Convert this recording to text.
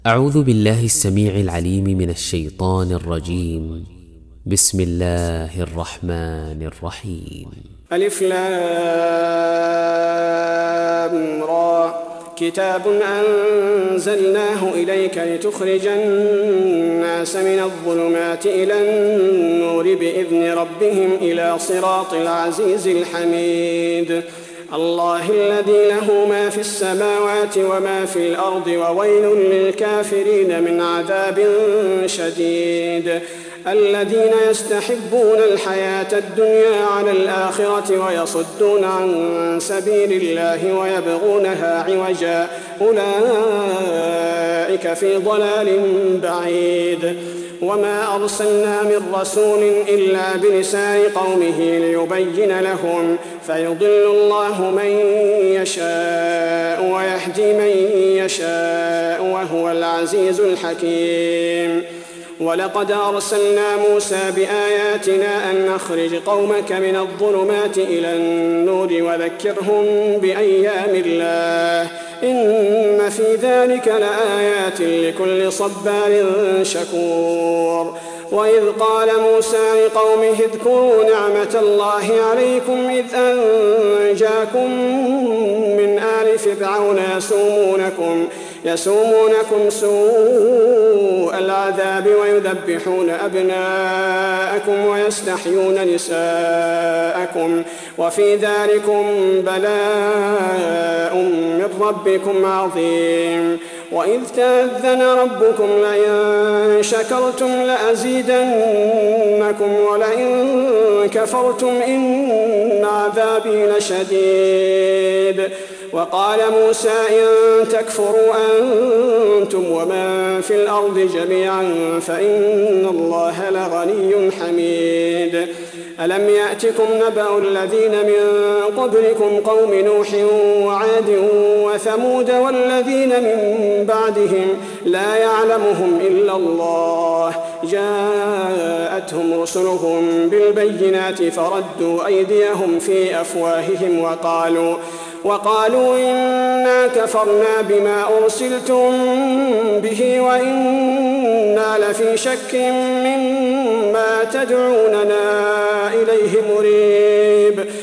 أعوذ بالله السميع العليم من الشيطان الرجيم. بسم الله الرحمن الرحيم. ألف لام را كتاب أنزلناه إليك لتخرج الناس من الظلمات إلى النور بإذن ربهم إلى صراط العزيز الحميد. الله الذي له ما في السماوات وما في الأرض وويل للكافرين من عذاب شديد. الذين يستحبون الحياة الدنيا على الآخرة ويصدون عن سبيل الله ويبغونها عوجا أولئك في ضلال بعيد. وما أرسلنا من رسول إلا بلسان قومه ليبين لهم فيضل الله من يشاء ويهدي من يشاء وهو العزيز الحكيم. ولقد أرسلنا موسى بآياتنا أن أخرج قومك من الظلمات إلى النور وذكرهم بأيام الله إن في ذلك لآيات لكل صبار شكور. وإذ قال موسى لقومه اذكروا نعمة الله عليكم إذ أنجاكم من آل فرعون يسومونكم سوء العذاب ويذبحون أبناءكم ويستحيون نساءكم وفي ذلكم بلاء من ربكم عظيم. وإذ تأذن ربكم لئن شكرتم لأزيدنكم ولئن كفرتم إن عذابي لشديد. وقال موسى إن تكفروا أنتم ومن في الأرض جميعا فإن الله لغني حميد. ألم يأتكم نبأ الذين من قبلكم قوم نوح وعاد وثمود والذين من بعدهم لا يعلمهم إلا الله جاءتهم رسلهم بالبينات فردوا أيديهم في أفواههم وقالوا إنا كفرنا بما أرسلتم به وإنا لفي شك مما تدعوننا إليه مريب.